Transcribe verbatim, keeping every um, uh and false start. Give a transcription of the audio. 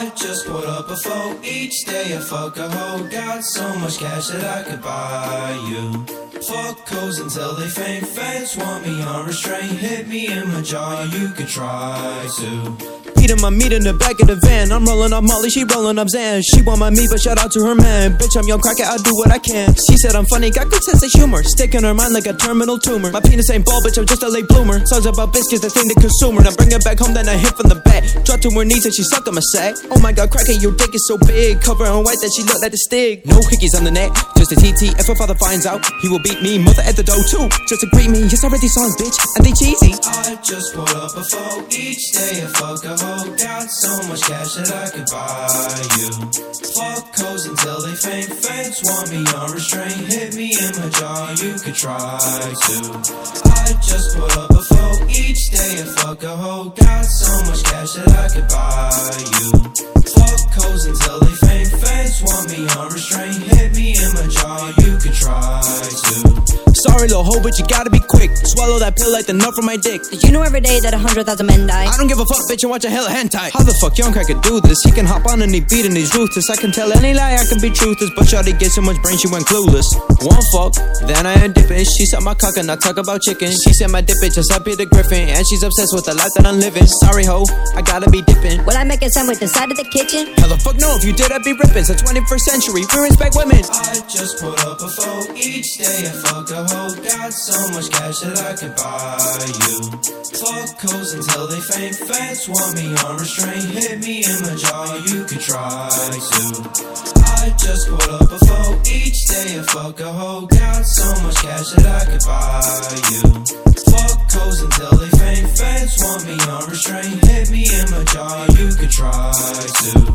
I just put up a foe. Each day I fuck a hoe. Got so much cash that I could buy you. Fuck hoes until they faint. Fans want me unrestrained. Hit me in my jaw, you could try to. Beating my meat in the back of the van. I'm rolling up Molly, she rolling up Zan. She want my meat, but shout out to her man. Bitch, I'm young cracker, I'll do what I can. She said I'm funny, got good sense of humor. Stick in her mind like a terminal tumor. My penis ain't bald, bitch, I'm just a late bloomer. Songs about biscuits, the thing the consumer. Now bring it back home, then I hit from the back. Drop to her knees and she suck on my sack. Oh my god, cracker, your dick is so big. Cover in white that she look like a stick. No hickeys on the net, just a T T. If her father finds out, he will beat me. Mother at the door too, just to greet me. Yes, I read these songs, bitch, and they cheesy. I just put up a foe. Each day I fuck a hoe. Got so much cash that I could buy you. Fuck hoes until they faint. Fans want me unrestrained. Hit me in my jaw, you could try to. I just put up a foe. Each day I fuck a hoe. Got so much cash that I could buy you. Fuck hoes until they faint. Fans want me unrestrained. Hit me in my jaw, you could try to. Sorry, little hoe, but you gotta be quick. Swallow that pill like the nut from my dick. Did you know every day that a hundred thousand men die? I don't give a fuck, bitch, and watch a hella hentai. How the fuck young cracker do this? He can hop on any beat and he's ruthless. I can tell any lie, I can be truthless. But shawty get so much brain, she went clueless. One fuck, then I ain't dipping. She suck my cock and I talk about chicken. She said my dip it just like Peter Griffin. And she's obsessed with the life that I'm living. Sorry, ho, I gotta be dipping. Will I make a sandwich inside of the kitchen? Hell the fuck no, if you did I'd be ripping. It's the twenty-first century, we respect women. I just put up a foe. Each day I fuck a hoe. Got so much cash that I could buy you. Fuck hoes until they faint. Fans want me unrestrained. Hit me in my jaw, you could try to. I just put up a foe. Each day I fuck a hoe. Got so much cash that I could buy you. Fuck hoes until they faint. Fans want me unrestrained. Hit me in my jaw, you could try to.